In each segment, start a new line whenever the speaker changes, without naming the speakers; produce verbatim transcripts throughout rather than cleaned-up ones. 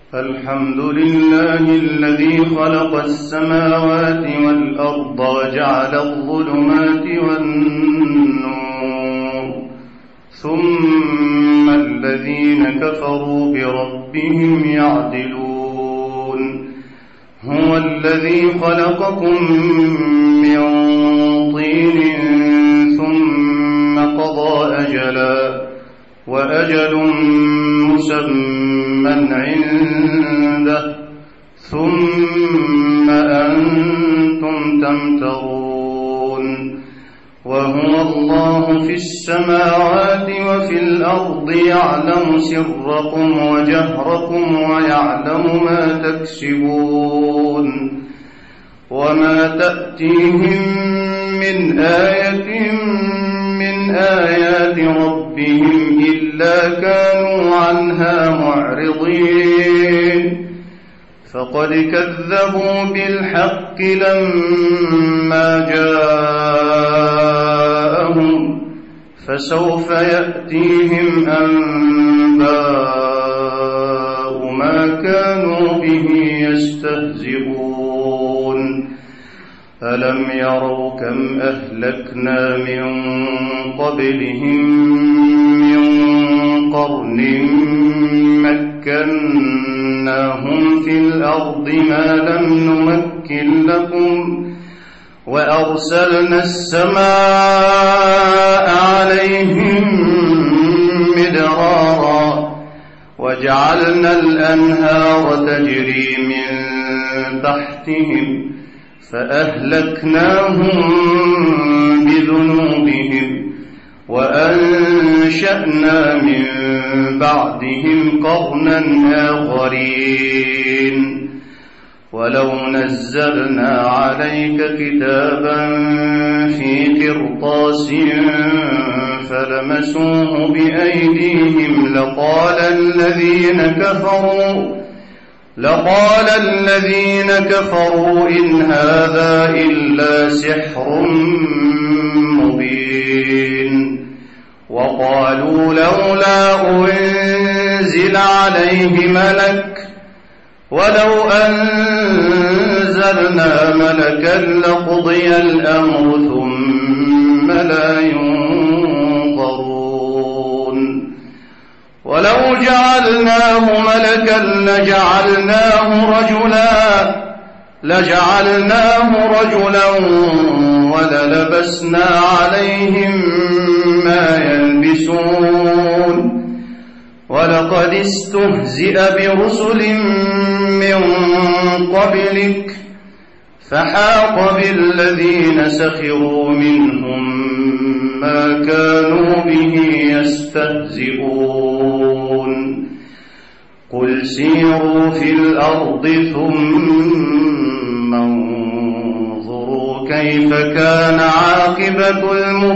الحمد لله الذي خلق السماوات والأرض وجعل الظلمات والنور ثم الذين كفروا بربهم يعدلون هو الذي خلقكم من طين ثم قضى أجلا وأجل مسمى عنده ثم أنتم تمترون وهو الله في السماوات وفي الأرض يعلم سركم وجهركم ويعلم ما تكسبون وما تأتيهم من آية من آيات ربهم إلا كانوا عنها معرضين فقد كذبوا بالحق لما جاءهم فسوف يأتيهم أنباء ما كانوا به يستهزئون ألم يروا كم أهلكنا من قبلهم من قرن مكناهم في الأرض ما لم نمكن لكم وأرسلنا السماء عليهم مدرارا وجعلنا الأنهار تجري من تحتهم فأهلكناهم بذنوبهم وأنشأنا من بعدهم قرنا آخرين ولو نزلنا عليك كتابا في قرطاس فلمسوه بأيديهم لقال الذين كفروا لقال الذين كفروا إن هذا إلا سحر مبين وقالوا لولا أنزل عليه ملك ولو أنزلنا ملكا لقضي الأمر ثم لا ينظرون ولو جعلناه ملكا لجعلناه رجلا لجعلناه رجلا وللبسنا عليهم ما يلبسون ولقد استهزئ برسل من قبلك فحاق بالذين سخروا منهم ما كانوا به يستهزئون قل سيروا في الأرض ثم انظروا كيف كان عاقبة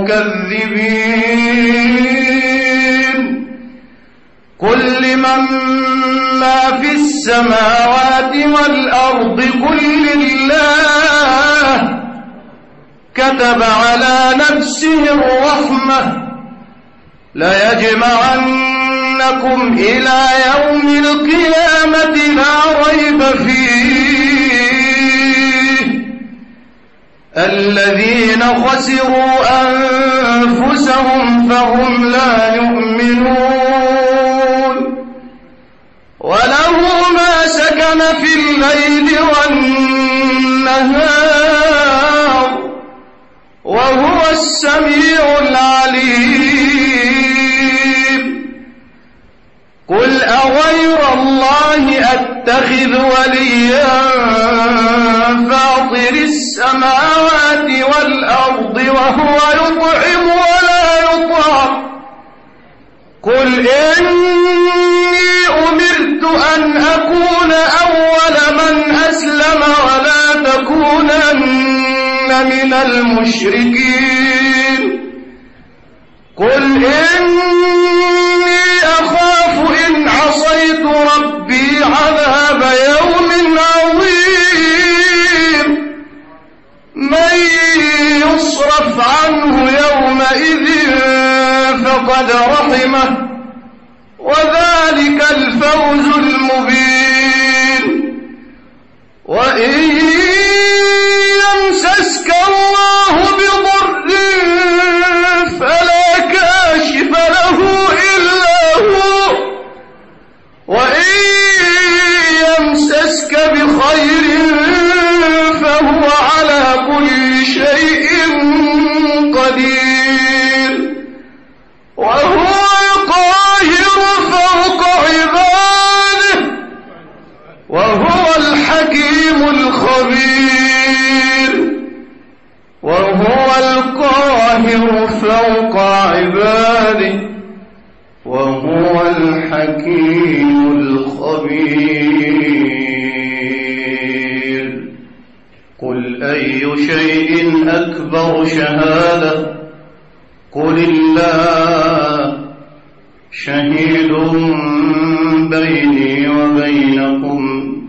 المكذبين قل لمن ما في السماوات والأرض قل لله كتب على نفسه الرحمة ليجمعنكم إلى يوم القيامة لا ريب فيه الذين خسروا أنفسهم فهم لا يؤمنون وله ما سكن في الليل والنهار وهو السميع العليم قل أغير الله أتخذ وليا فاطر السماوات والأرض وهو يطعم ولا يطعم قل إني أمرت أن أكون أول من أسلم ولا تكونن من المشركين قل إني أخاف إن عصيت ربي عذاب يوم عظيم من يصرف عنه يومئذ فقد رحمه وذلك الفوز المبين فوق عباده وهو الحكيم الخبير. قل أي شيء أكبر شهادة؟ قل الله شهيد بيني وبينكم.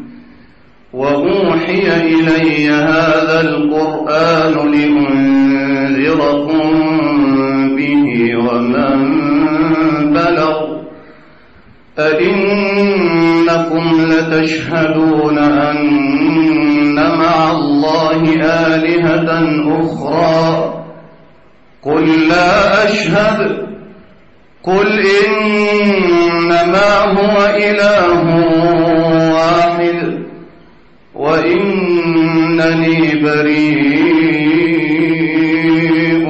وأوحي إلي هذا القرآن لأنذركم به ومن بلغ. أئنكم لتشهدون أن مع الله آلهة أخرى؟ قل لا أشهد. قل إنما هو إله واحد وإنني بريء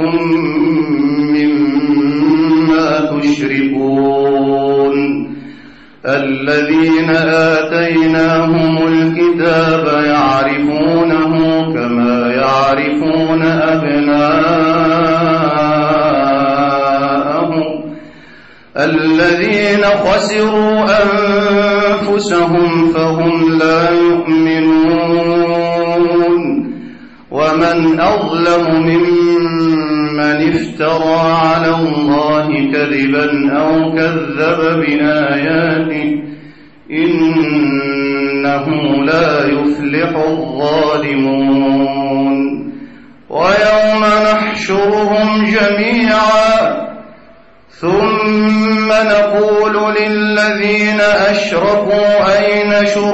مما تشركون. الذين آتيناهم الكتاب يعرفونه كما يعرفون أبناءهم. الذين خسروا أنفسهم فهم لا يؤمنون. ومن أظلم ممن افترى على الله كذبا أو كذب بآياته إنه لا يفلح الظالمون. ويوم نحشرهم جميعا ثم نقول للذين أشركوا أين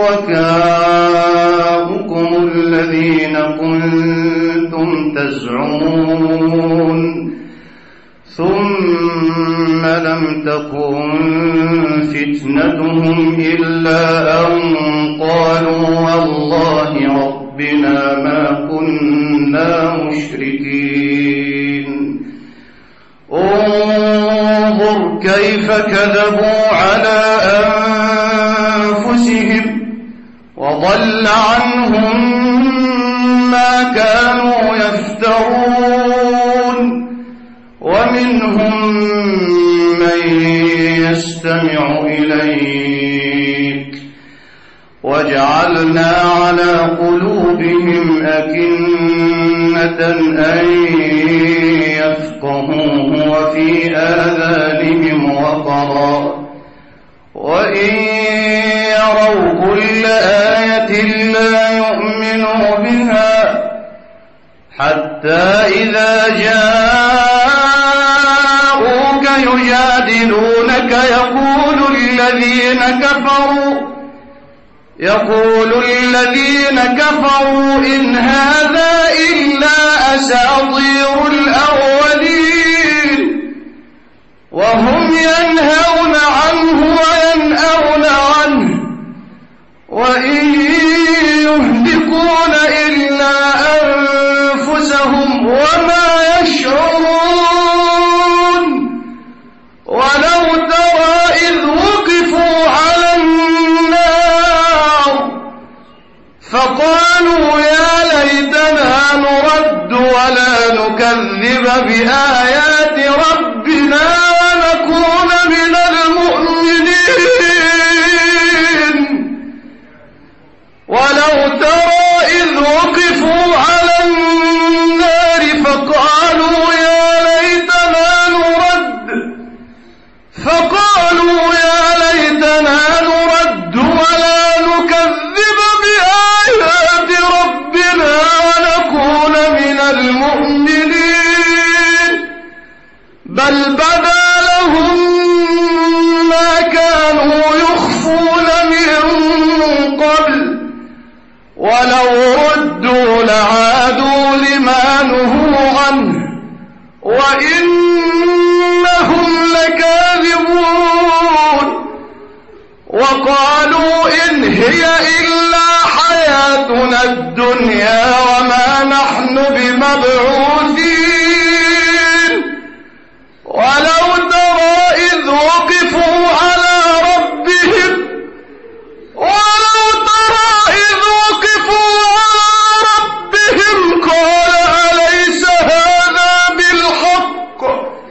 شركاؤكم الذين كنتم تزعمون ثم لم تكن فتنتهم إلا أن قالوا والله ربنا ما كنا مشركين. انظر كيف كذبوا على أنفسهم وضل عنهم ما كانوا يفترون. ومنهم من يستمع إليك وجعلنا على قلوبهم أكنة أن يفقهوه وفي آذانهم وقرا وإن يروا كل آية لا يؤمنوا بها حتى إذا جاءوك يجادلونك يقول الذين كفروا يقول الذين كفروا إن هذا إلا أساطير الأولين وهم ينهون عنه وينأون عنه وإن يهلكون إلا أنفسهم وما يشعرون. ولو ترى إذ وقفوا على النار فقالوا يا ليتنا نرد ولا نكذب بآيات ربنا ونكون من المؤمنين. ولو ترى إذ وقفوا على النار فقالوا يا ليتنا نرد فقالوا يا ليتنا نرد ولا نكذب بآيات ربنا ونكون من المؤمنين. بل بدا لهم ما كانوا يخفون من قبل ولو ردوا لعادوا لما نهوا عنه وإنهم لكاذبون. وقالوا إن هي إلا حياتنا الدنيا وما نحن بمبعوثين. ولو ترى إذ وقفوا على ربهم ولو ترى إذ وقفوا على ربهم قال أليس هذا بالحق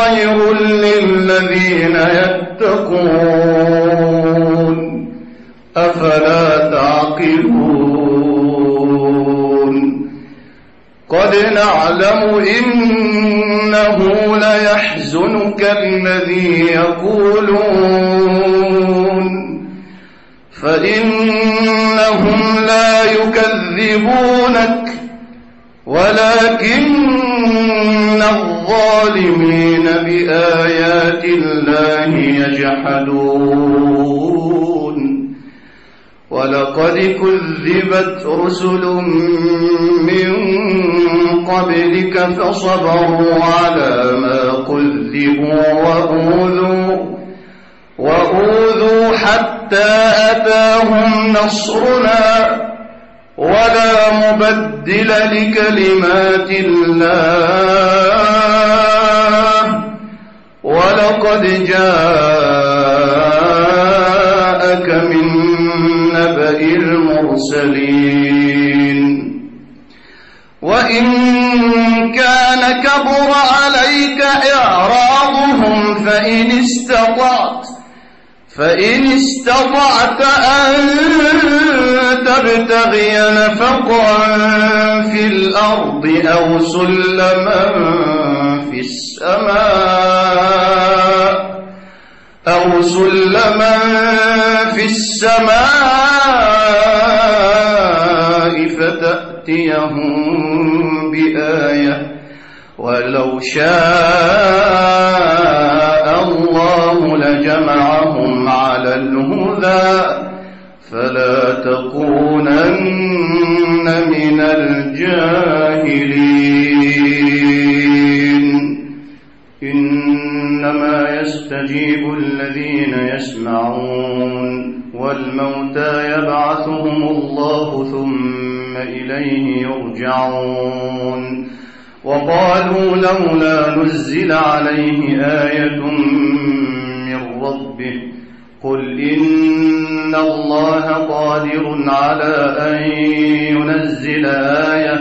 خير للذين يتقون أفلا تعقلون قد نعلم إنه ليحزنك الذي يقولون فإنهم لا يكذبونك ولكن الظالمين بآيات الله يجحدون ولقد كذبت رسل من قبلك فصبروا على ما كذبوا وأوذوا وأوذوا حتى أتاهم نصرنا ولا مبدل لكلمات الله ولقد جاءك من نبأ المرسلين وإن كان كبر عليك إعراضهم فإن استطعت فإن استطعت أن تبتغي نفقا في الأرض أو سلما في السماء أو سلما في السماء فتأتيهم بآية ولو شاء الله لجمعهم على الهدى فلا تكونن من الجاهلين إنما يستجيب الذين يسمعون والموتى يبعثهم الله ثم إليه يرجعون وقالوا لولا نزل عليه آية من ربه قل إن الله قادر على أن ينزل آية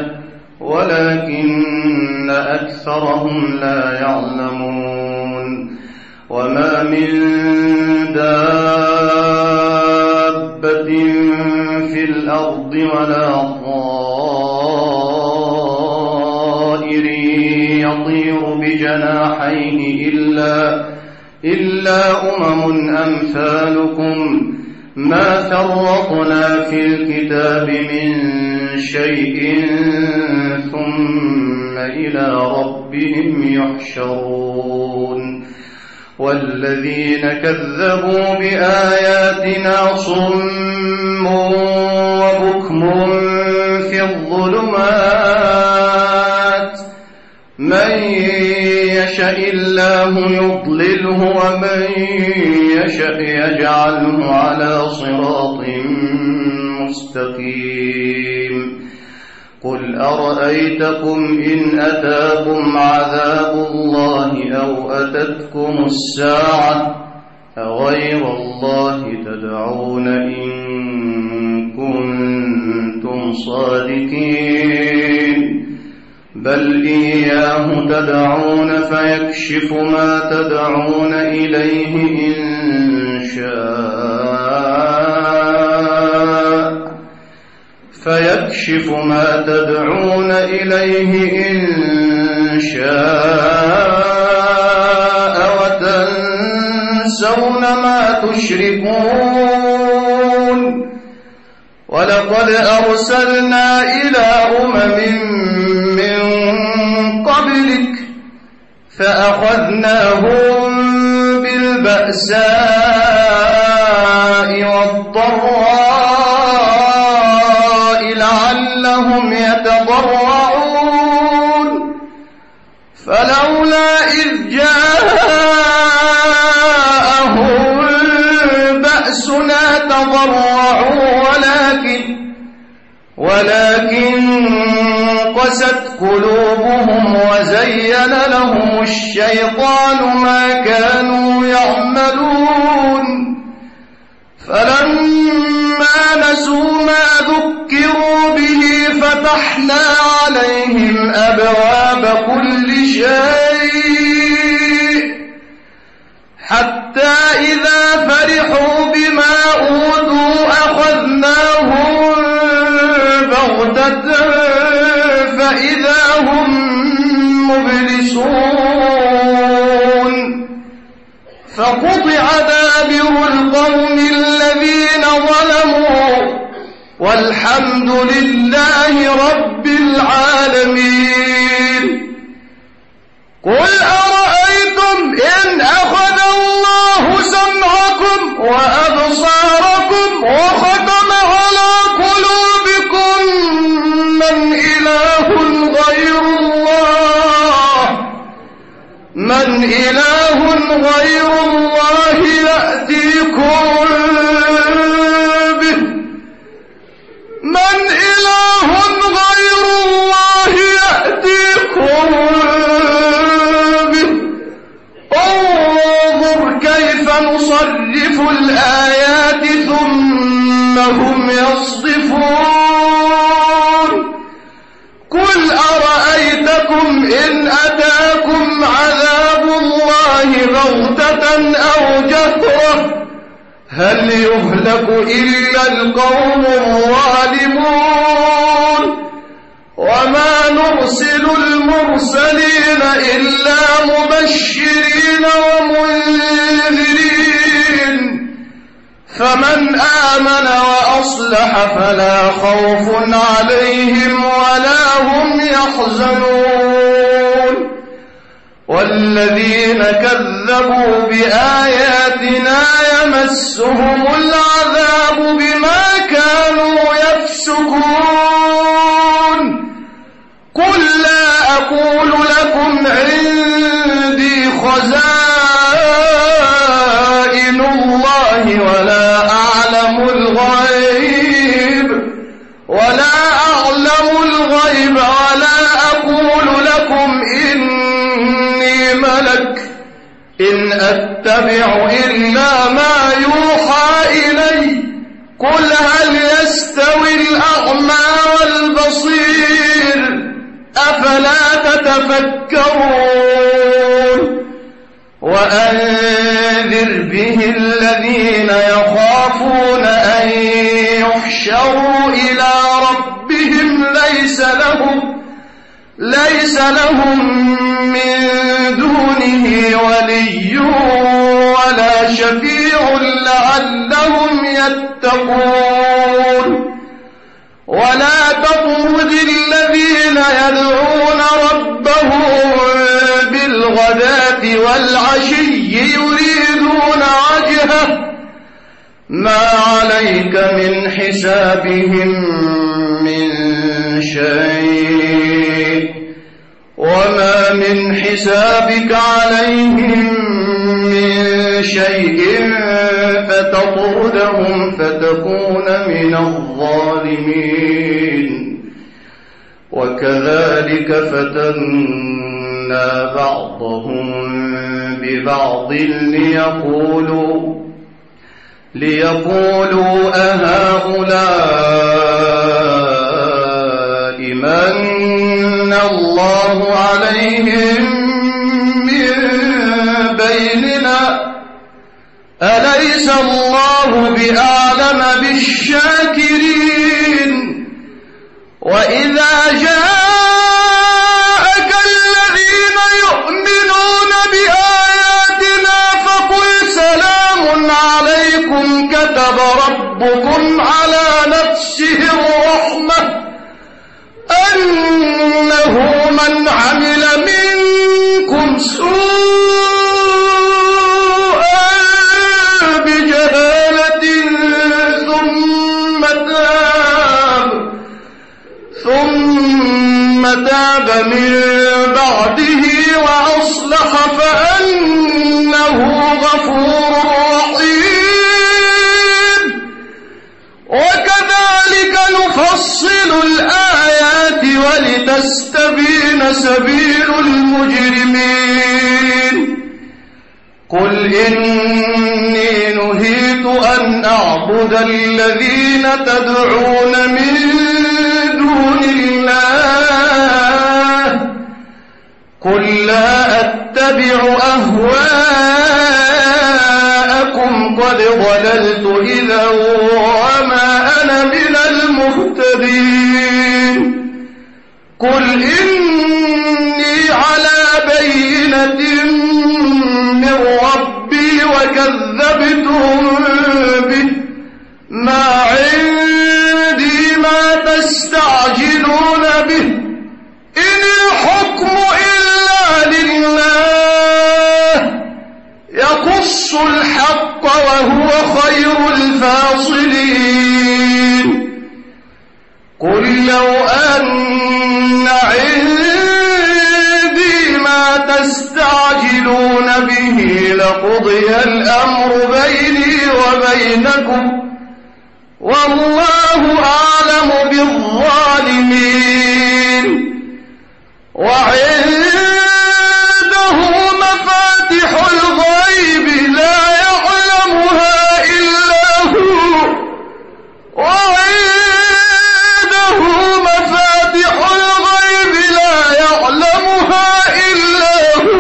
ولكن أكثرهم لا يعلمون وما من دابة في الأرض ولا طائر يطير بجناحيه إلا إلا أمم أمثالكم ما فرطنا في الكتاب من شيء ثم إلى ربهم يحشرون والذين كذبوا بآياتنا صم وبكم في الظلمات من يشاء الله يضلله ومن يشاء يجعله على صراط مستقيم قل أرأيتكم إن أتاكم عذاب الله أو أتتكم الساعة أغير الله تدعون إن كنتم صادقين بل إياه تدعون فيكشف ما تدعون إليه إن شاء فيكشف ما تدعون إليه إن شاء وتنسون ما تشركون ولقد أرسلنا إلى أمم من قبلك فأخذناهم بالبأساء والضراء لعلهم يتضرعون فلولا إذ جاءهم بأسنا تضرعوا ولكن ولكن قست قلوبهم وزين لهم الشيطان ما كانوا يعملون فلما نسوا ما ذكروا به فتحنا عليهم أبواب كل شيء حتى إذا فرحوا بما أوتوا أخذناهم بغتة فإذا هم مبلسون فقطع دابر القوم الذين ظلموا والحمد لله رب العالمين. قل أرأيتم إن أخذ الله سمعكم وأبصاركم وختم على قلوبكم من إله غير الله من إله غير الله يأتيكم به من إله غير الله يأتيكم به انظر كيف نصرف الآيات ثم هم يصدفون. قل أرأيتكم إن أتاكم عذاب الله بغتة أو جهرة هل يهلك إلا القوم الظالمون وما نرسل المرسلين إلا مبشرين ومنذرين فمن آمن وأصلح فلا خوف عليهم ولا هم يحزنون والذين كذبوا بآياتنا يمسهم العذاب بما كانوا يفسقون. قل لا أقول لكم عندي خزائن الله ولا أعلم الغيب ولا أعلم الغيب ولا أقول لكم إني ملك إن أتبع إلا ما يوحى إلي قل هل يستوي الأعمى والبصير أفلا تتفكرون. وأنذر به الذين يخافون أن يحشروا إلى ربهم ليس لهم ليس لهم من دونه ولي ولا شفيع لعلهم يتقون. ولا تطرد الذين يدعون ربهم بالغداة والعشي يريدون وجهه ما عليك من حسابهم من شيء وما من حسابك عليهم من شيء فتطردهم فتكون من الظالمين. وكذلك فتنا بعضهم ببعض ليقولوا ليقولوا أهؤلاء من الله عليهم من بيننا أليس الله بأعلم بالشاكرين. وإذا جاءك الذين يؤمنون بآياتنا فقل سلام عليكم كتب ربكم على نفسه الرحمة أنه من عمل منكم سوءا بجهالة ثم تاب ثم تاب من بعده وأصلح فأنه غفور رحيم. وكذلك نفصل الآيات ولتستبين سبيل المجرمين. قل إني نهيت أن أعبد الذين تدعون من دون الله قل لا أتبع أهواءكم إنكم قد ضللت إذا وما أنا من المهتدين قل إني على بينة من ربي وكذبتم به ما عندي ما تستعجلون به إن الحكم إلا لله يقص الحق وهو خير الفاصلين قل لو أن عندي ما تستعجلون به لقضي الأمر بيني وبينكم والله أعلم بالظالمين وعنده مفاتح الغيب لا يعلمها إلا هو وعنده مفاتح الغيب لا يعلمها إلا هو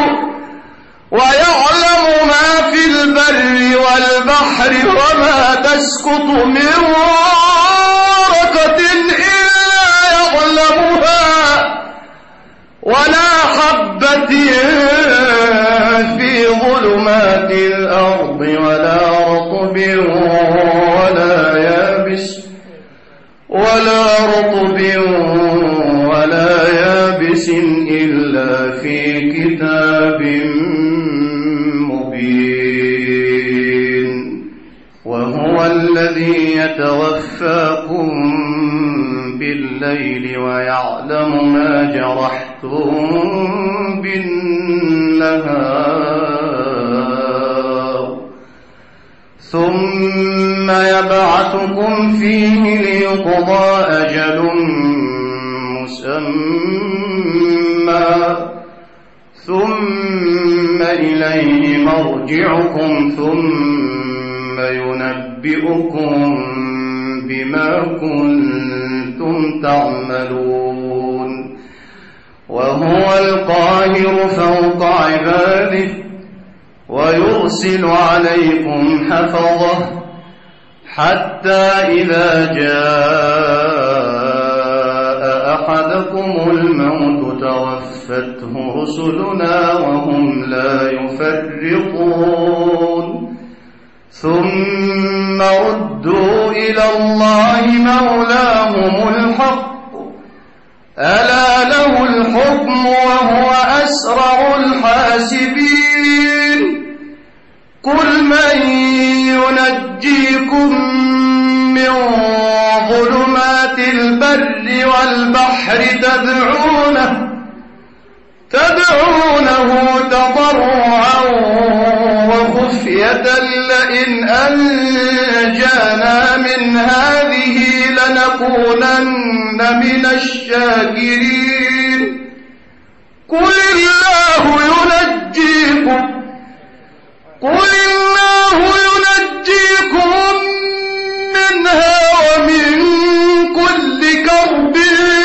ويعلم ما في البر والبحر وما تسقط من ورقة إلا يعلمها ولا حبة في ظلمات الأرض ولا رطب ولا يابس ولا رطب ولا يابس إلا في كتاب مبين وهو الذي يتوفاكم بالليل ويعلم ما جرحتم بالنهار ثم يبعثكم فيه ليقضى أجل مسمى ثم إليه مرجعكم ثم ينبئكم بما كنتم تعملون وهو القاهر فوق عباده ويرسل عليكم حفظه حتى إذا جاء أحدكم الموت توفته رسلنا وهم لا يفرطون ثم ردوا إلى الله مولاهم الحق ألا له الحكم وهو أسرع الحاسبين قل من ينجيكم من ظلمات البر والبحر تدعونه تدعونه تضرعا وخفية لئن أنجانا من هذه لنكونن من الشاكرين قل الله ينجيكم قل الله ينجيكم منها ومن كل كرب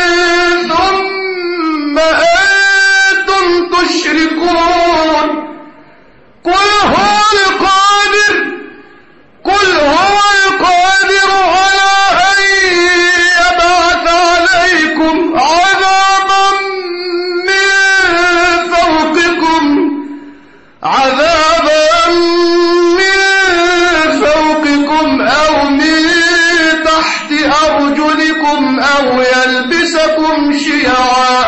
ثم أنتم تشركون قل هو القادر قل هو القادر على أن يبعث عليكم عذابا من فوقكم عذابا من فوقكم أو من تحت أرجلكم أو يلبسكم شيعا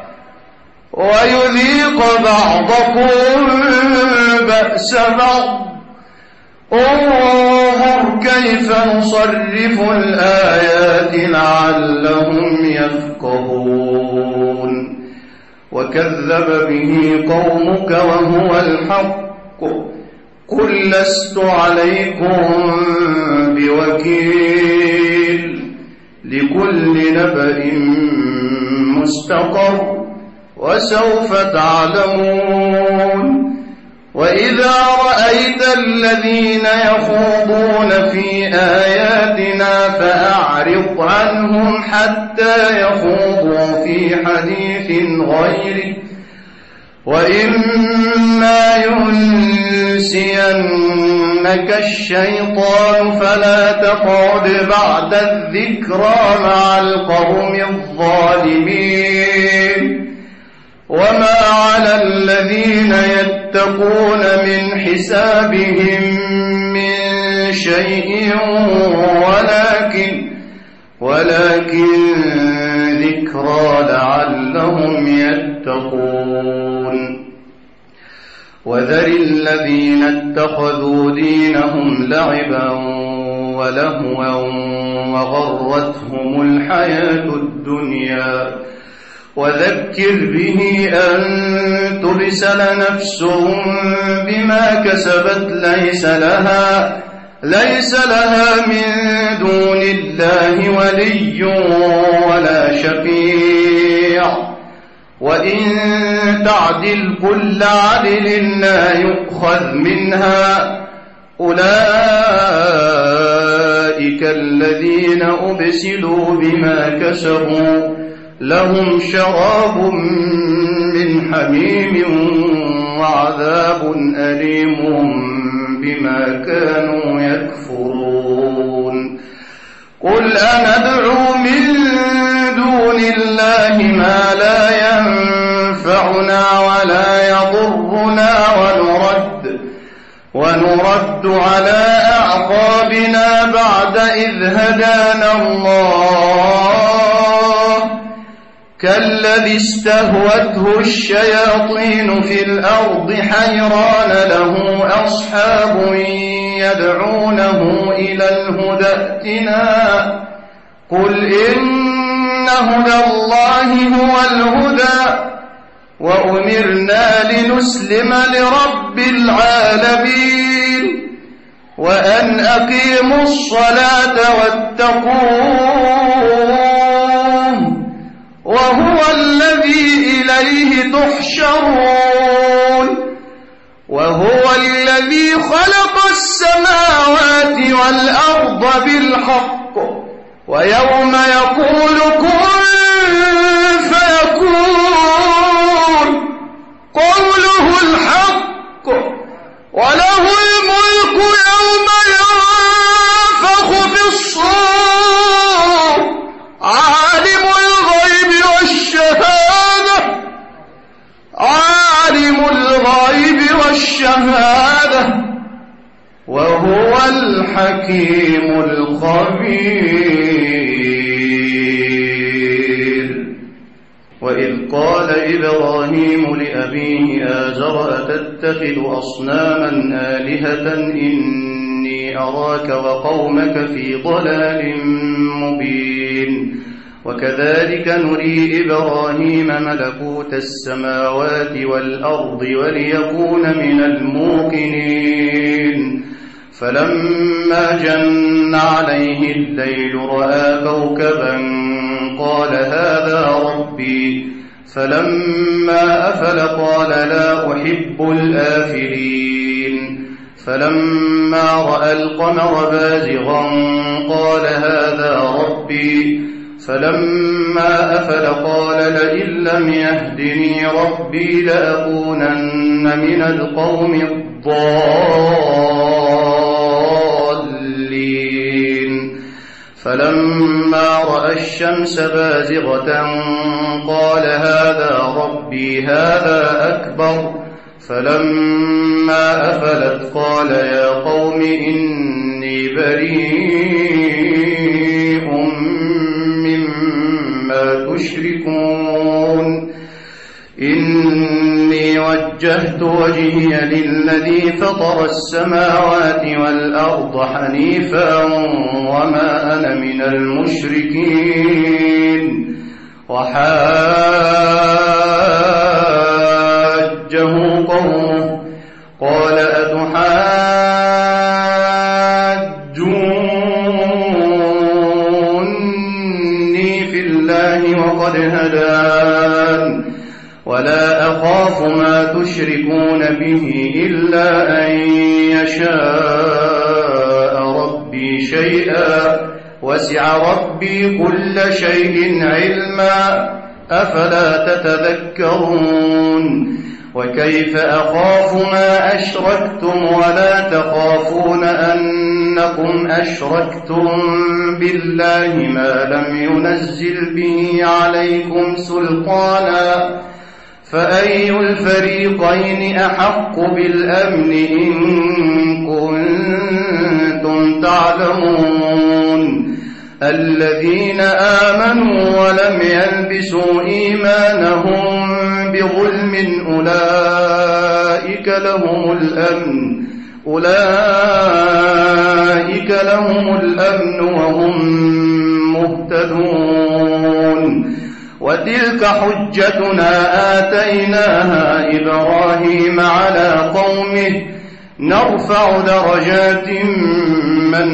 ويذيق بعضكم بأس بعض انظر كيف نصرف الآيات لعلهم يفقهون وكذب به قومك وهو الحق قل لست عليكم بوكيل لكل نبأ مستقر وسوف تعلمون وإذا رأيت الذين يخوضون في آياتنا فأعرض عنهم حتى يخوضوا في حديث غيره وإما ينسينك الشيطان فلا تقعد بعد الذكرى مع القوم الظالمين وما على الذين يتقون من حسابهم من شيء ولكن ولكن ذكرى لعلهم يتقون وذر الذين اتخذوا دينهم لعبا ولهوا وغرتهم الحياة الدنيا وذكر به أن تبسل نفس بما كسبت ليس لها ليس لها من دون الله ولي ولا شفيع وإن تعدل كل عدل لا يؤخذ منها أولئك الذين أبسلوا بما كسبوا لهم شراب من حميم وعذاب أليم بما كانوا يكفرون قل أندعو من دون الله ما لا ينفعنا ولا يضرنا ونرد ونرد على أعقابنا بعد إذ هدانا الله كالذي استهوته الشياطين في الأرض حيران له أصحاب يدعونه إلى الهدى ائتنا قل إن هدى الله هو الهدى وأمرنا لنسلم لرب العالمين وأن أقيموا الصلاة واتقوه وهو الذي إليه تحشرون وهو الذي خلق السماوات والأرض بالحق ويوم يقول كن فيكون قوله الحق وله الملك يوم ينفخ في الصور عالم الغيب والشهادة عالم الغيب والشهادة وهو الحكيم الخبير وإذ قال إبراهيم لأبيه آزر أتتخذ أصناما آلهة إني أراك وقومك في ضلال مبين وكذلك نري إبراهيم ملكوت السماوات والأرض وليكون من الموقنين فلما جن عليه الليل رأى كوكبا قال هذا ربي فلما أفل قال لا أحب الآفلين فلما رأى القمر بازغا قال هذا ربي فلما أفل قال لئن لم يهدني ربي لأكونن من القوم الضالين فلما رأى الشمس بازغة قال هذا ربي هذا أكبر فلما أفلت قال يا قوم إني بريء مما تشركون إني وجهت وجهي للذي فطر السماوات والأرض حنيفا وما أنا من المشركين وحاجه قومه قال أتحاجوني في الله وقد هدان ولا أخاف ما تشركون به إلا أن يشاء ربي شيئا وسع ربي كل شيء علما أفلا تتذكرون وكيف أخاف ما أشركتم ولا تخافون أنكم أشركتم بالله ما لم ينزل به عليكم سلطانا فأي الفريقين أحق بالأمن إن كنتم تعلمون الذين آمنوا ولم يلبسوا إيمانهم بظلم أولئك لهم الأمن أولئك لهم الأمن وهم مهتدون وتلك حجتنا آتيناها إبراهيم على قومه نرفع درجات من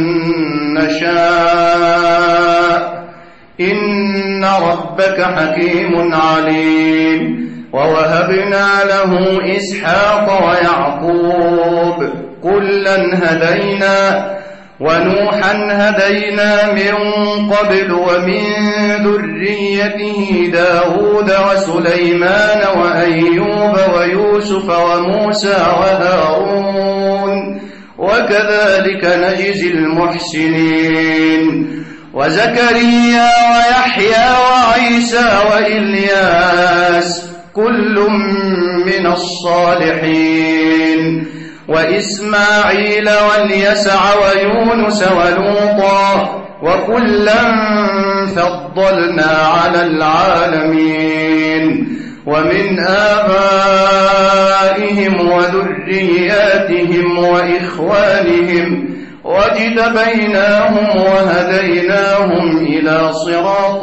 نشاء إن ربك حكيم عليم ووهبنا له إسحاق ويعقوب كلا هدينا ونوحا هدينا من قبل ومن ذريته داود وسليمان وأيوب ويوسف وموسى وهارون وكذلك نجزي المحسنين وزكريا ويحيى وعيسى وإلياس كل من الصالحين وإسماعيل واليسع ويونس ولوطا وكلا فضلنا على العالمين ومن آبائهم وذرياتهم وإخوانهم واجتبيناهم وهديناهم إلى صراط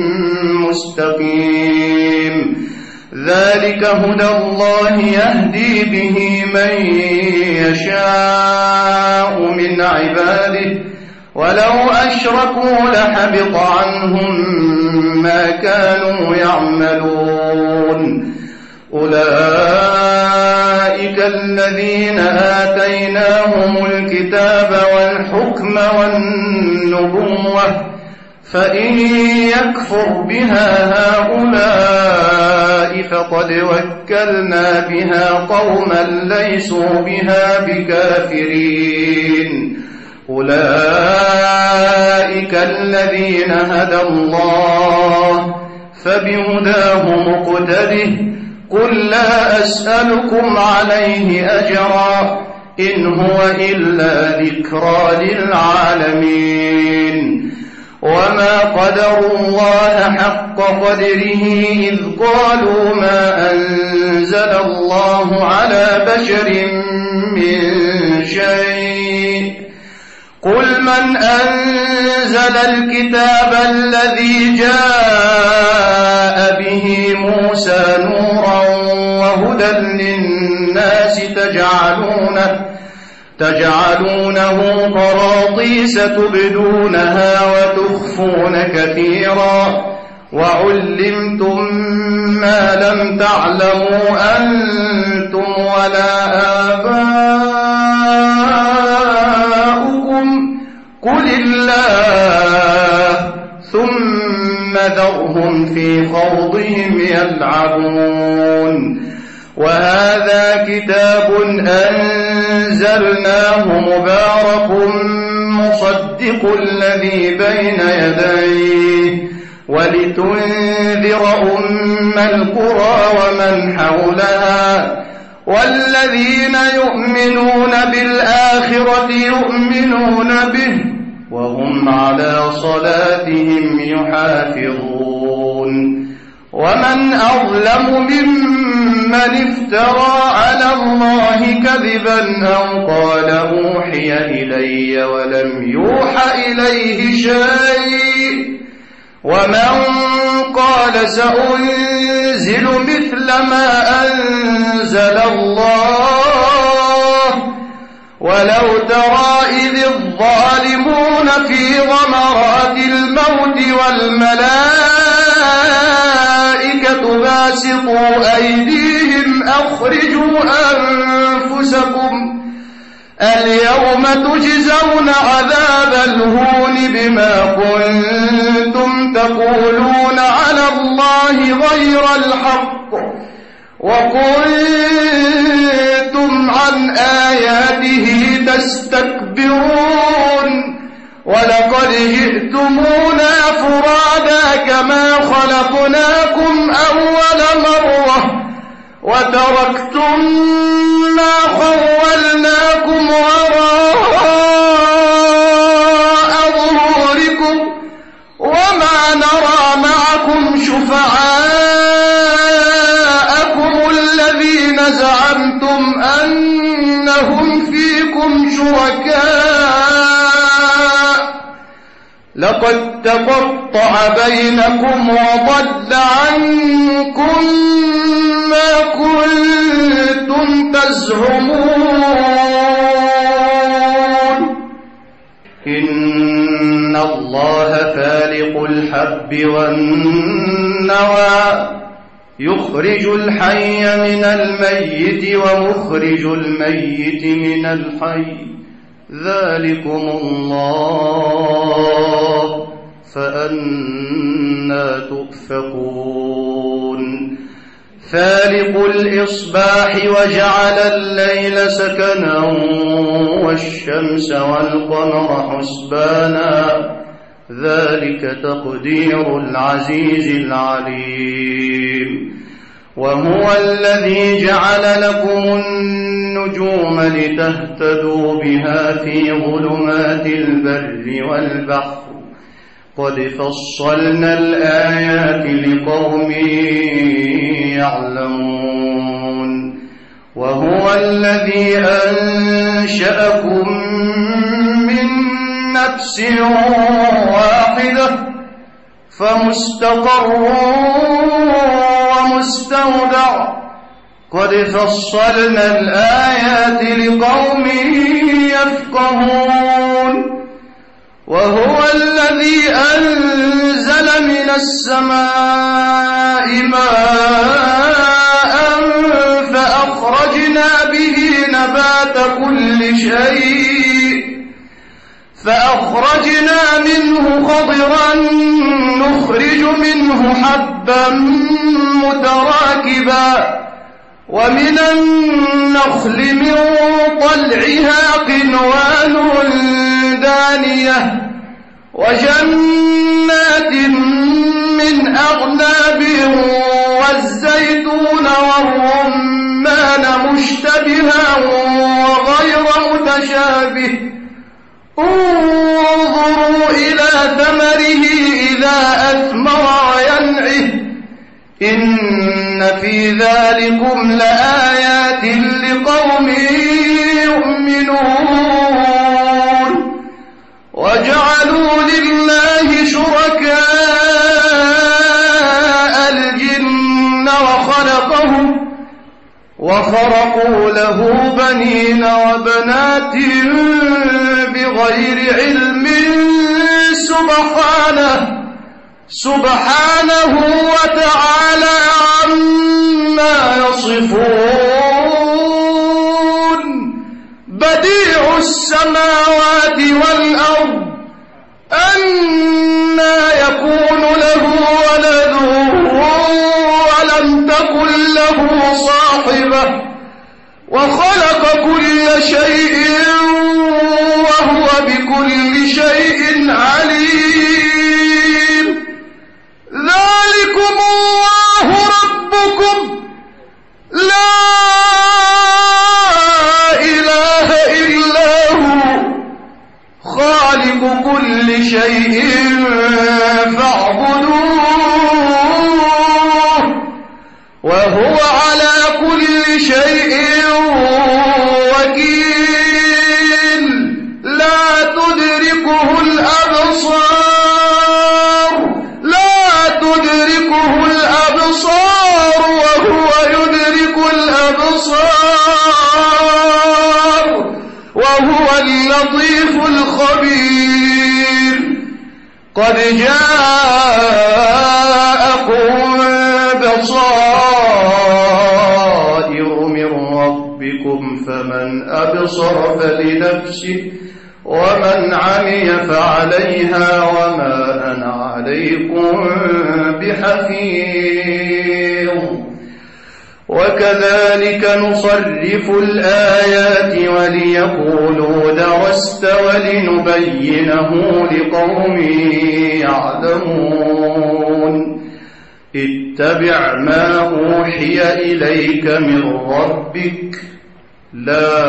مستقيم ذلك هدى الله يهدي به من يشاء من عباده ولو أشركوا لحبط عنهم ما كانوا يعملون أولئك الذين آتيناهم الكتاب والحكم والنبوة فإن يكفر بها هؤلاء فقد وكلنا بها قوما ليسوا بها بكافرين أولئك الذين هدى الله فبهداه مقتده قل لا أسألكم عليه أجرا إن هو إلا ذكرى للعالمين وما قدروا الله حق قدره إذ قالوا ما أنزل الله على بشر من شيء قل من أنزل الكتاب الذي جاء به موسى نورا وهدى للناس تجعلونه تجعلونه قراطيس تبدونها وتخفون كثيرا وعلمتم ما لم تعلموا أنتم ولا آباؤكم قل الله ثم ذرهم في خوضهم يلعبون وهذا كتاب أنزلناه مبارك مصدق الذي بين يديه ولتنذر أم القرى ومن حولها والذين يؤمنون بالآخرة يؤمنون به وهم على صلاتهم يحافظون ومن أظلم ممن افترى على الله كذبا أو قال أوحي إلي ولم يوحى إليه شيء ومن قال سأنزل مثل ما أنزل الله ولو ترى إذ الظالمون في غمرات الموت والملائكة باسطوا أيديهم أخرجوا أنفسكم اليوم تجزون عذاب الهون بما كنتم تقولون على الله غير الحق وكنتم عن آياته تستكبرون ولقد جئتمونا فرادا كما خلقناكم أول مرة وتركتم ما خولناكم وراء ظهوركم وما نرى معكم شفعاءكم الذين زعمتم أنهم فيكم شركاء لقد تقطع بينكم وضل عنكم ما كنتم تزعمون إن الله فالق الحب والنوى يخرج الحي من الميت ومخرج الميت من الحي ذلكم الله فأنى تؤفكون فالق الإصباح وجعل الليل سكنا والشمس والقمر حسبانا ذلك تقدير العزيز العليم وهو الذي جعل لكم النجوم لتهتدوا بها في ظلمات البر والبحر قد فصلنا الآيات لقوم يعلمون وهو الذي أنشأكم من نفس واحدة فمستقر ومستودع قد فصلنا الآيات لقوم يفقهون وهو الذي أنزل من السماء ماء فأخرجنا به نبات كل شيء فأخرجنا منه خضرا نخرج منه حبا متراكبا ومن النخل من طلعها قنوان دانية وجنات من أعناب والزيتون والرمان مشتبها وغير متشابه انظروا إلى ثمره إذا أثمر وينعه إن في ذلكم لآيات لقوم يؤمنون وجعلوا لله شركاء الجن وخلقهم وخرقوا له بنين وبنات بغير علم سبحانه سبحانه وتعالى عما يصفون بديع السماوات والأرض أنى يكون له ولد ولم تكن له صاحبة وخلق كل شيء وهو بكل شيء عليم ذلكم الله ربكم لا إله إلا هو خالق كل شيء فاعبدوه وهو على كل شيء وكيل لا تدركه الأبصار لا تدركه الأبصار وهو يدرك الأبصار وهو اللطيف الخبير قد جاءكم بصائر من ربكم فمن أبصر فلنفسه ومن عمي فعليها وما أنا عليكم بحفيظ وكذلك نصرف الآيات وليقولوا درست ولنبينه لقوم يعلمون اتبع ما أوحي إليك من ربك لا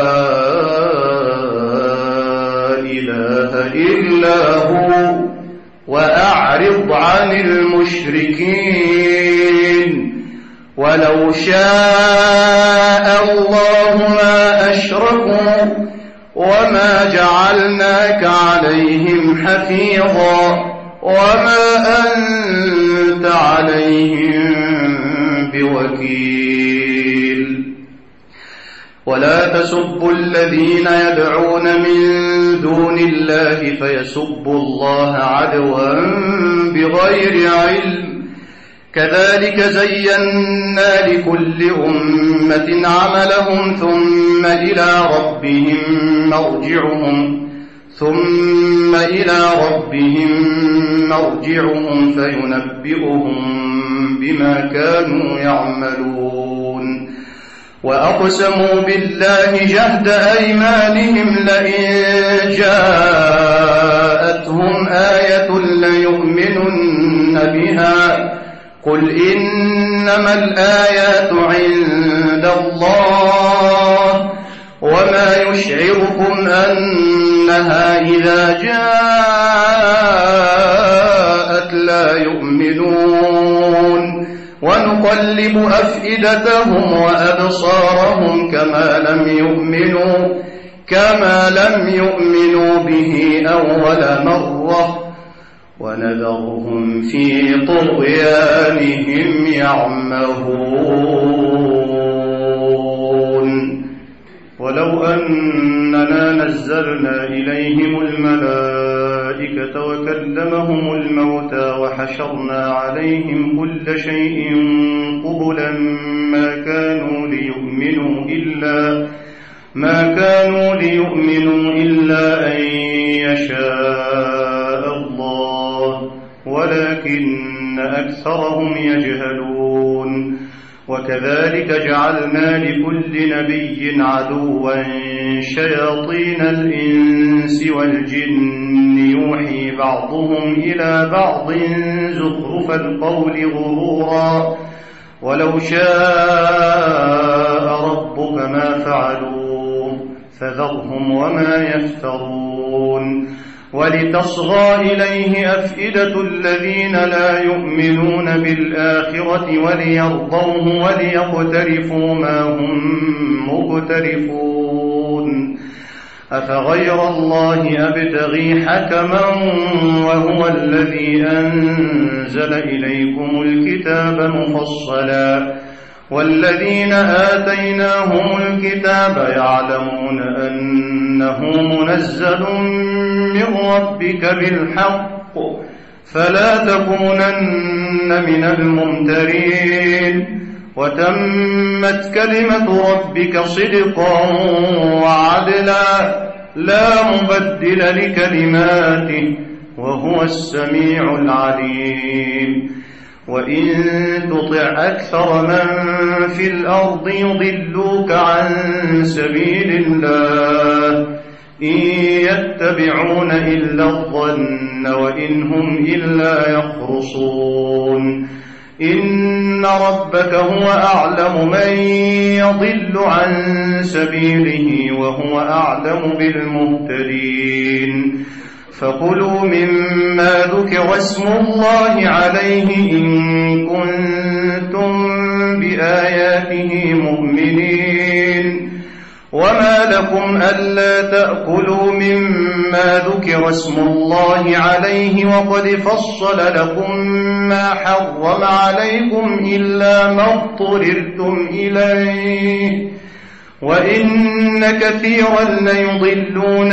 إله إلا هو وأعرض عن المشركين ولو شاء الله ما أشركوا وما جعلناك عليهم حفيظا وما أنت عليهم بوكيل ولا تسبوا الذين يدعون من دون الله فيسبوا الله عدوا بغير علم كذلك زينا لكل أمة عملهم ثم إلى ربهم مرجعهم ثم إلى ربهم مرجعهم فينبئهم بما كانوا يعملون وأقسموا بالله جهد أيمانهم لئن جاءتهم آية ليؤمنن بها قل إنما الآيات عند الله وما يشعركم أنها إذا جاءت لا يؤمنون ونقلب أفئدتهم وأبصارهم كما لم يؤمنوا كما لم يؤمنوا به أول مرة ونذرهم في طغيانهم يعمهون ولو أننا نزلنا إليهم الملائكة وكلمهم الموتى وحشرنا عليهم كل شيء قبلا ما كانوا ليؤمنوا إلا ما كانوا ليؤمنوا إلا أن يشاء الله ولكن أكثرهم يجهلون وكذلك جعلنا لكل نبي عدوا شياطين الإنس والجن يوحي بعضهم إلى بعض زخرف القول غرورا ولو شاء ربك ما فعلوه فذرهم وما يفترون ولتصغى إليه أفئدة الذين لا يؤمنون بالآخرة وليرضوه وليقترفوا ما هم مقترفون أفغير الله أبتغي حكما وهو الذي أنزل إليكم الكتاب مفصلا والذين آتيناهم الكتاب يعلمون أنه منزل من ربك بالحق فلا تكونن من الممترين وتمت كلمة ربك صدقا وعدلا لا مبدل لكلماته وهو السميع العليم وإن تطع أكثر من في الأرض يضلوك عن سبيل الله إن يتبعون إلا الظن وإن هم إلا يخرصون إن ربك هو أعلم من يضل عن سبيله وهو أعلم بالمهتدين فكلوا مما ذكر اسم الله عليه إن كنتم بآياته مؤمنين وما لكم ألا تأكلوا مما ذكر اسم الله عليه وقد فصل لكم ما حرم عليكم إلا ما اضطررتم إليه وإن كثيرا ليضلون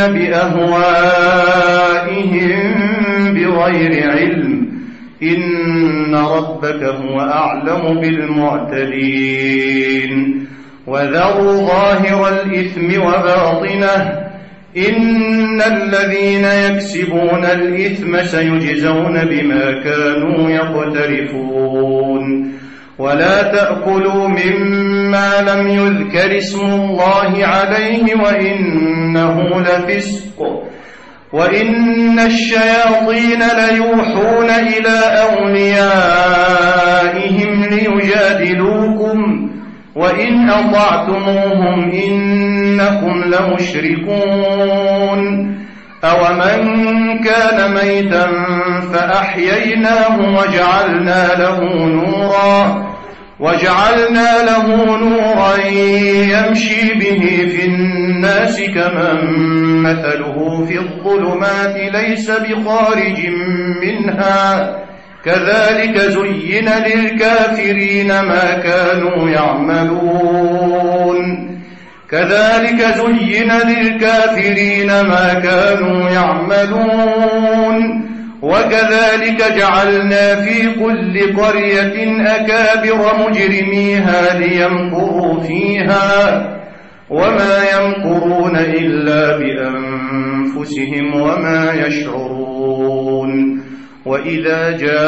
بأهوائهم بغير علم إن ربك هو أعلم بالمعتدين وذروا ظاهر الإثم وباطنه إن الذين يكسبون الإثم سيجزون بما كانوا يقترفون ولا تأكلوا مما ما لم يذكر اسم الله عليه وإنه لفسق وإن الشياطين ليوحون إلى أوليائهم ليجادلوكم وإن أطعتموهم إنكم لمشركون أومن كان ميتا فأحييناه وجعلنا له نورا وجعلنا له نورا يمشي به في الناس كمن مثله في الظلمات ليس بخارج منها كذلك زين للكافرين ما كانوا يعملون كذلك زين للكافرين ما كانوا يعملون وكذلك جعلنا في كل قرية أكابر مجرميها ليمكروا فيها وما يمكرون إلا بأنفسهم وما يشعرون وإذا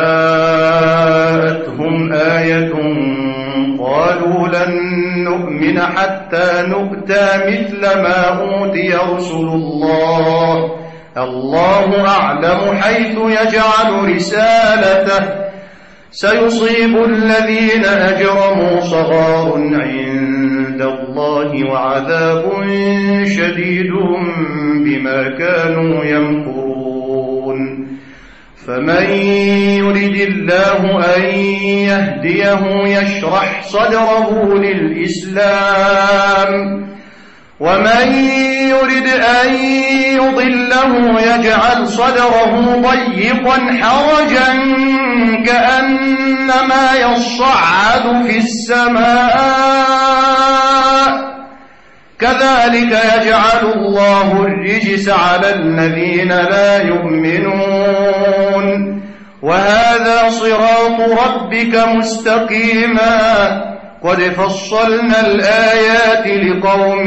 جاءتهم آية قالوا لن نؤمن حتى نؤتى مثل ما أوتي رسل الله الله أعلم حيث يجعل رسالته سيصيب الذين أجرموا صغار عند الله وعذاب شديد بما كانوا يمكرون فمن يرد الله أن يهديه يشرح صدره للإسلام ومن يرد أن يضله يجعل صدره ضيقا حرجا كأنما يصعد في السماء كذلك يجعل الله الرجس على الذين لا يؤمنون وهذا صراط ربك مستقيما قد فصلنا الآيات لقوم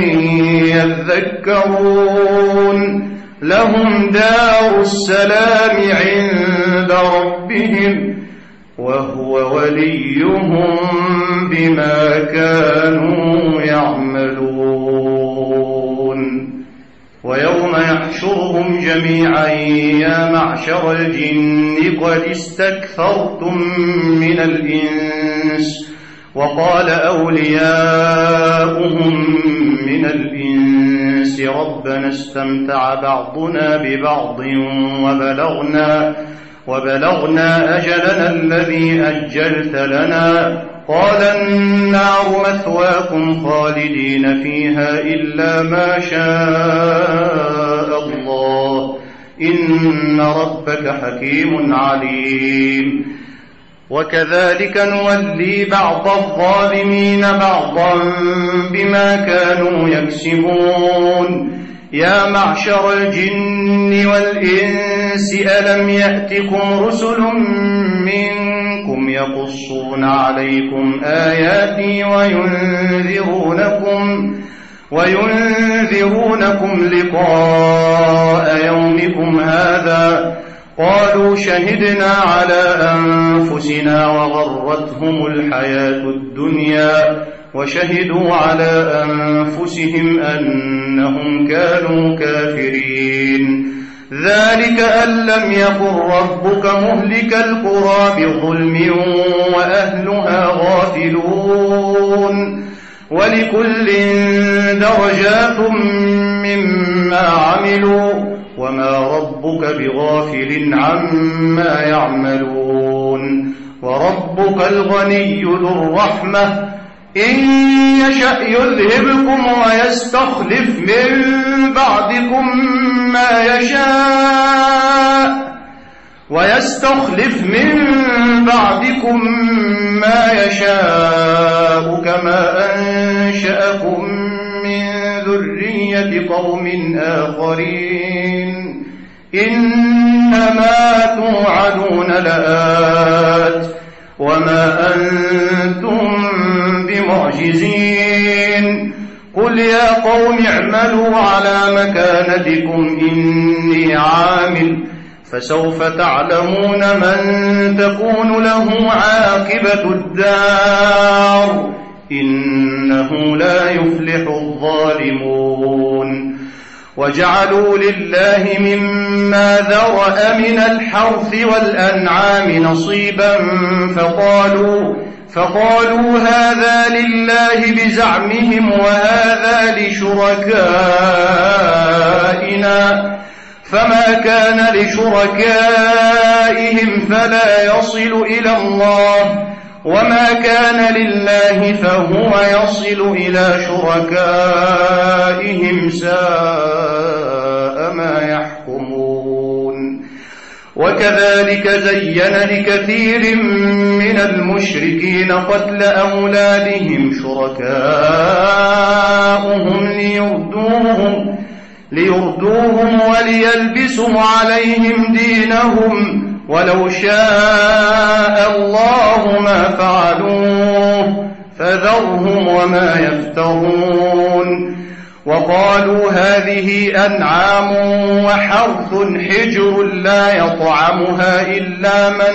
يذكرون لهم دار السلام عند ربهم وهو وليهم بما كانوا يعملون ويوم يحشرهم جميعا يا معشر الجن قد استكثرتم من الإنس وقال أولياؤهم من الإنس ربنا استمتع بعضنا ببعض وبلغنا وبلغنا أجلنا الذي أجلت لنا قال النار مثواكم خالدين فيها إلا ما شاء الله إن ربك حكيم عليم وكذلك نولي بعض الظالمين بعضا بما كانوا يكسبون يا معشر الجن والإنس ألم يأتكم رسل منكم يقصون عليكم آياتي وينذرونكم وينذرونكم لقاء يومكم هذا قالوا شهدنا على أنفسنا وغرتهم الحياة الدنيا وشهدوا على أنفسهم أنهم كانوا كافرين ذلك أن لم يكن ربك مهلك القرى بظلم وأهلها غافلون ولكل درجات مما عملوا وما ربك بغافل عما يعملون وربك الغني ذو الرحمة إن يشأ يذهبكم ويستخلف من بعدكم ما يشاء ويستخلف من بعدكم ما يشاء كما أنشأكم من ذرية قوم آخرين إنما توعدون لآت وما أنتم بمعجزين قل يا قوم اعملوا على مكانتكم إني عامل فسوف تعلمون من تكون له عاقبة الدار إنه لا يفلح الظالمون. وجعلوا لله مما ذرأ من الحرث والأنعام نصيبا فقالوا, فقالوا هذا لله بزعمهم وهذا لشركائنا، فما كان لشركائهم فلا يصل إلى الله، وما كان لله فهو يصل إلى شركائهم، ساء ما يحكمون. وكذلك زين لكثير من المشركين قتل أولادهم شركاؤهم ليردوهم, ليردوهم وليلبسوا عليهم دينهم، ولو شاء الله ما فعلوه فذرهم وما يفترون. وقالوا هذه أنعام وحرث حجر لا يطعمها إلا من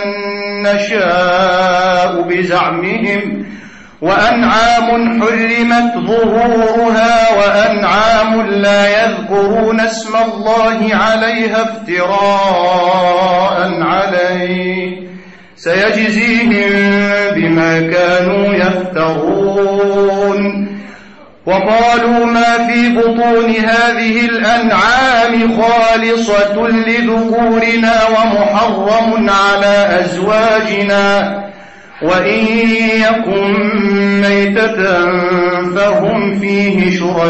نشاء بزعمهم، وأنعام حرمت ظهورها وأنعام لا يذكرون اسم الله عليها افتراء عليه، سيجزيهم بما كانوا يفترون. وقالوا ما في بطون هذه الأنعام خالصة لذكورنا ومحرم على أزواجنا، وإن يكن ميتة فهم فيه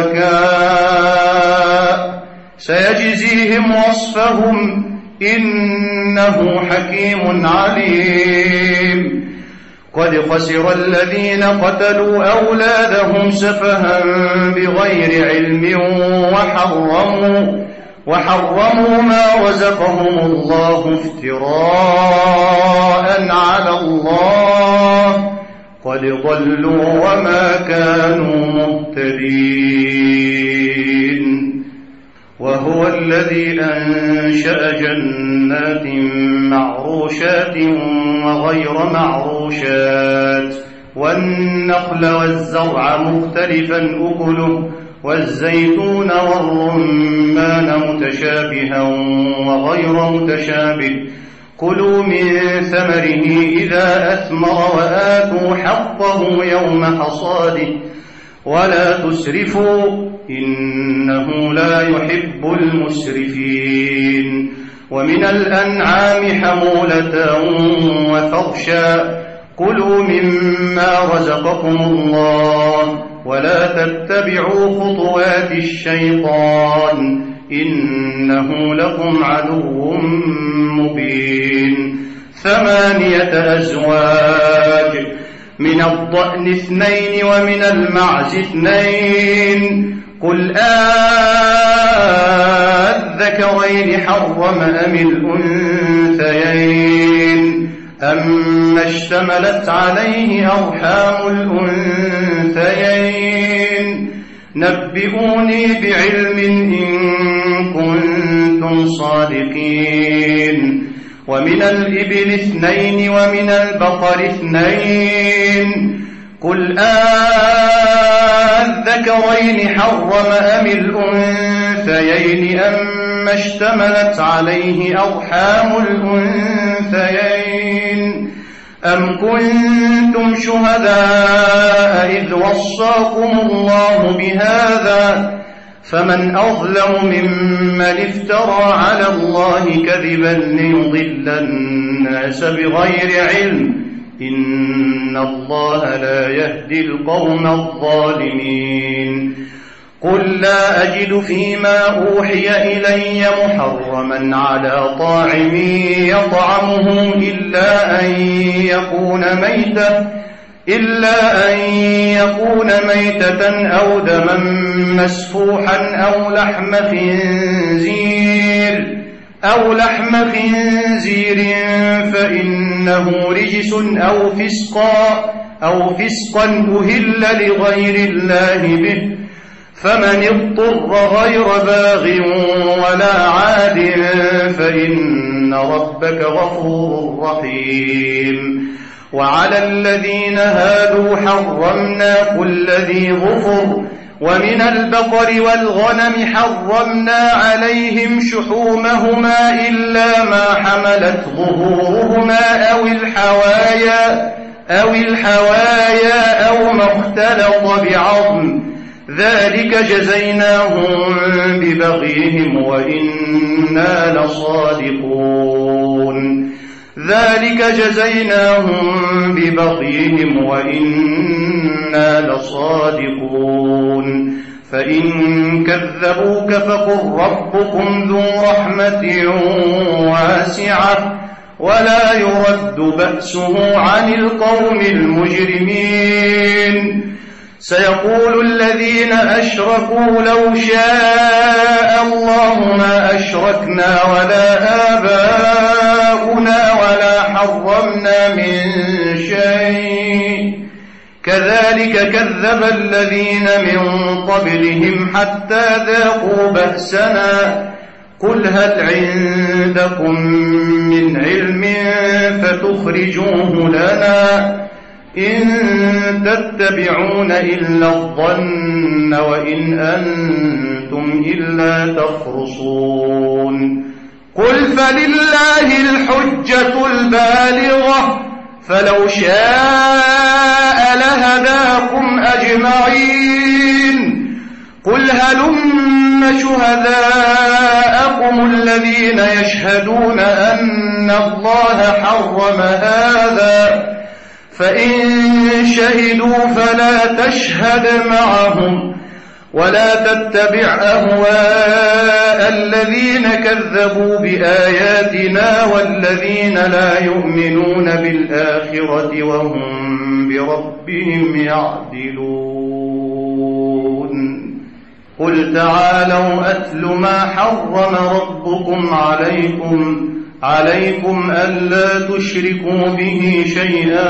شركاء، سيجزيهم وصفهم إنه حكيم عليم. قد خسر الذين قتلوا أولادهم سفها بغير علم وحرموا, وحرموا ما رزقهم الله افتراء على الله، قد ضلوا وما كانوا مهتدين. وهو الذي أنشأ جنات معروشات وغير معروشات، والنخل والزرع مختلفا أكله، والزيتون والرمان متشابها وغير متشابه، كلوا من ثمره إذا أثمر وآتوا حقه يوم حصاده ولا تسرفوا إنه لا يحب المسرفين. ومن الأنعام حمولة وفرشا، كلوا مما رزقكم الله ولا تتبعوا خطوات الشيطان إنه لكم عدو مبين. ثمانية أزواج، من الضأن اثنين ومن المعز اثنين، قل آذكرين حرم أم الأنثيين أما اشتملت عليه أرحام الأنثيين، نبئوني بعلم إن كنتم صادقين. ومن الإبل اثنين ومن البقر اثنين، قل آذكرين حرم أم الأنثيين أما اشتملت عليه أرحام الأنثيين، أم كنتم شهداء إذ وصاكم الله بهذا، فمن أظلم ممن افترى على الله كذبا ليضل الناس بغير علم، إن الله لا يهدي القوم الظالمين. قل لا أجد فيما أوحي إلي محرما على طاعم يطعمه إلا أن يكون ميتة إلا أن يكون ميتة أو دما مسفوحا أو لحم خنزير أو لحم خنزير فإنه رجس أو فسقا أو فسقا أهل لغير الله به، فمن اضطر غير باغ ولا عاد فإن ربك غفور رحيم. وعلى الذين هادوا حرمنا كل ذي ظفر ومن البقر والغنم حرمنا عليهم شحومهما إلا ما حملت ظهورهما أو الحوايا أو الحوايا أو ما اختلط بعظم ذلك جزيناهم ببغيهم وإنا لصادقون ذلك جزيناهم ببغيهم وإنا لصادقون فإن كذبوك فقل ربكم ذو رحمة واسعة ولا يرد بأسه عن القوم المجرمين سيقول الذين أشركوا لو شاء الله ما أشركنا ولا آباؤنا ولا حرمنا من شيء كذلك كذب الذين من قبلهم حتى ذاقوا بأسنا قل هل عندكم من علم فتخرجوه لنا إن تتبعون إلا الظن وإن أنتم إلا تخرصون قل فلله الحجة البالغة فلو شاء لهداكم أجمعين قل هلم شهداءكم الذين يشهدون أن الله حرم هذا فإن شهدوا فلا تشهد معهم ولا تتبع أهواء الذين كذبوا بآياتنا والذين لا يؤمنون بالآخرة وهم بربهم يعدلون قل تعالوا أتل ما حرم ربكم عليكم عليكم ألا تشركوا به شيئا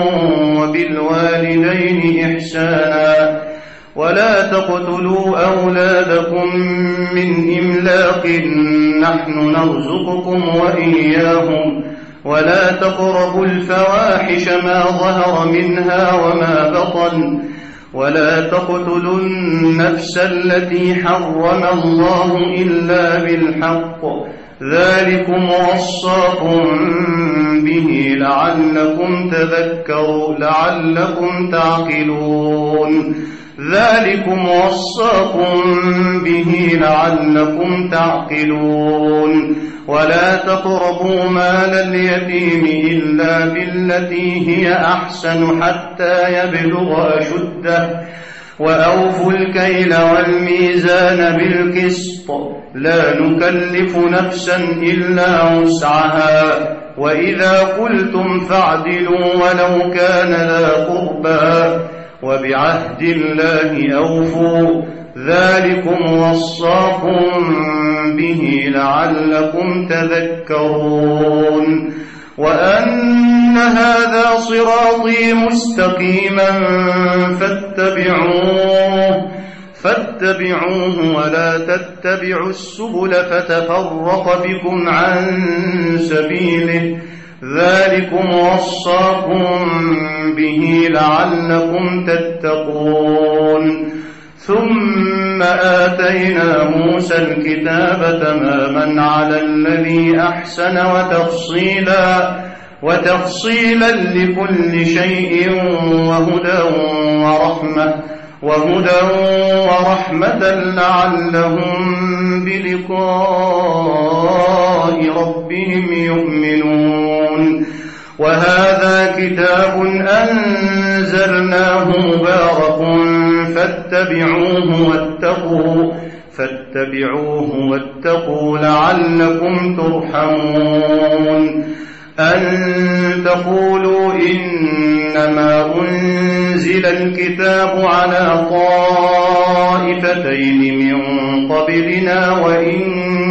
وبالوالدين إحسانا ولا تقتلوا أولادكم من إملاق نحن نرزقكم وإياهم ولا تقربوا الفواحش ما ظهر منها وما بطن ولا تقتلوا النفس التي حرم الله إلا بالحق ذلكم وصاكم به لعلكم تذكروا لعلكم تعقلون ذلكم وصاكم به لعلكم تعقلون ولا تقربوا مال اليتيم إلا بالتي هي أحسن حتى يبلغ أشده وأوفوا الكيل والميزان بالقسط لا نكلف نفسا إلا وسعها وإذا قلتم فاعدلوا ولو كان ذا قربى وبعهد الله أوفوا ذلكم وصاكم به لعلكم تذكرون وأن هذا صراطي مستقيما فاتبعوه فاتبعوه ولا تتبعوا السبل فتفرق بكم عن سبيله ذلكم وصاكم به لعلكم تتقون ثم آتينا موسى الكتاب تماما على الذي أحسن وتفصيلا وتفصيلا لكل شيء وهدى ورحمة وهدى ورحمة لعلهم بلقاء ربهم يؤمنون وهذا كتاب أنزلناه مبارك فاتبعوه واتقوا فاتبعوه واتقوا لعلكم ترحمون أن تقولوا إنما أنزل الكتاب على طائفتين من قبلنا وإن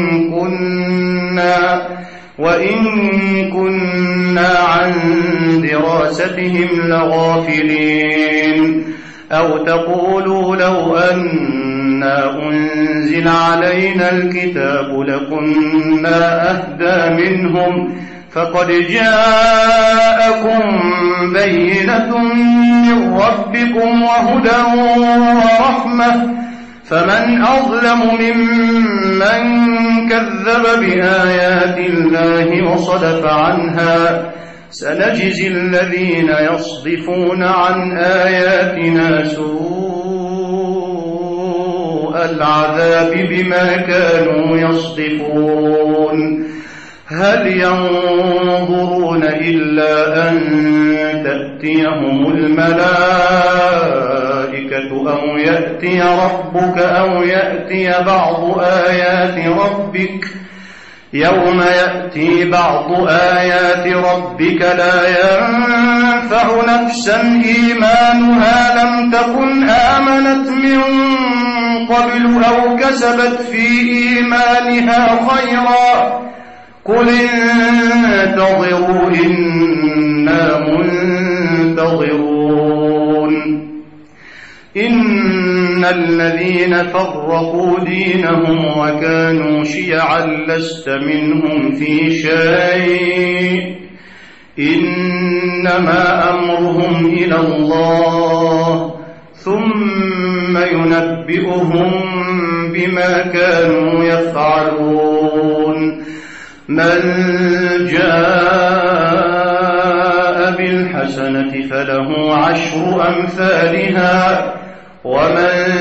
كنا وإن كنا عن دراستهم لغافلين أو تقولوا لو أنا أنزل علينا الكتاب لكنا أهدى منهم فقد جاءكم بينة من ربكم وهدى ورحمة فمن أظلم ممن كذب بآيات الله وصدف عنها سنجزي الذين يصدفون عن آياتنا سوء العذاب بما كانوا يصدفون هل ينظرون إلا أن تأتيهم الملائكة أو يأتي ربك أو يأتي بعض آيات ربك يوم يأتي بعض آيات ربك لا ينفع نفسا إيمانها لم تكن آمنت من قبل أو كسبت في إيمانها خيرا قل انتظروا إنا منتظرون إن الذين فرقوا دينهم وكانوا شيعا لست منهم في شيء إنما أمرهم إلى الله ثم ينبئهم بما كانوا يفعلون من جاء بالحسنة فله عشر أمثالها ومن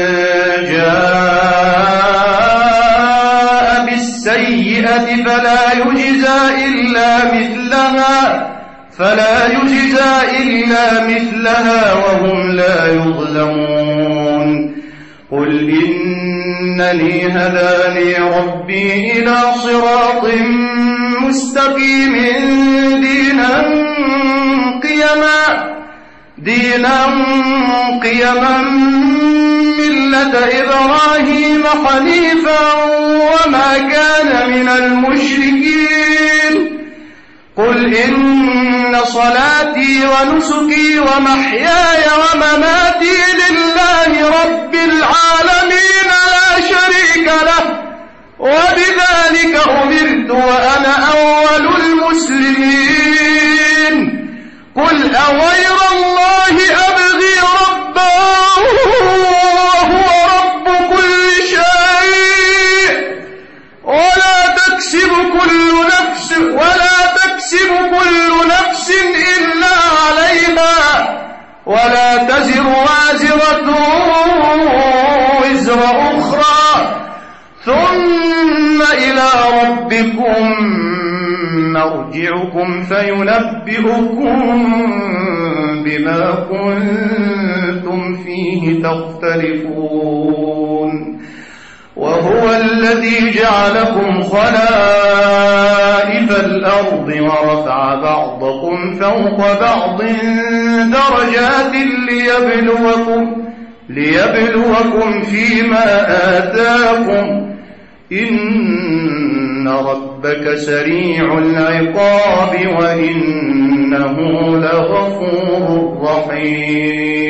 جاء بالسيئة فلا يجزى إلا مثلها فلا يجزى إلا مثلها وهم لا يظلمون قل إنني هداني ربي إلى صراط مستقيم دينا قيما دينا قيما ملة إبراهيم حنيفا وما كان من المشركين قل إن صلاتي ونسكي ومحياي ومماتي لله رب العالمين لا شريك له وبذلك أمرت وأنا أول المسلمين قل أغير الله أبغي ربا وهو رب كل شيء ولا تكسب كل نفس ولا تكسب كل نفس إلا عليها ولا تزر وازرة وزر أخرى ثم إلى ربكم مرجعكم فينبئكم بما كنتم فيه تختلفون وهو الذي جعلكم خلائف الأرض ورفع بعضكم فوق بعض درجات ليبلوكم ليبلوكم فيما آتاكم إن ربك سريع العقاب وإنه لغفور رحيم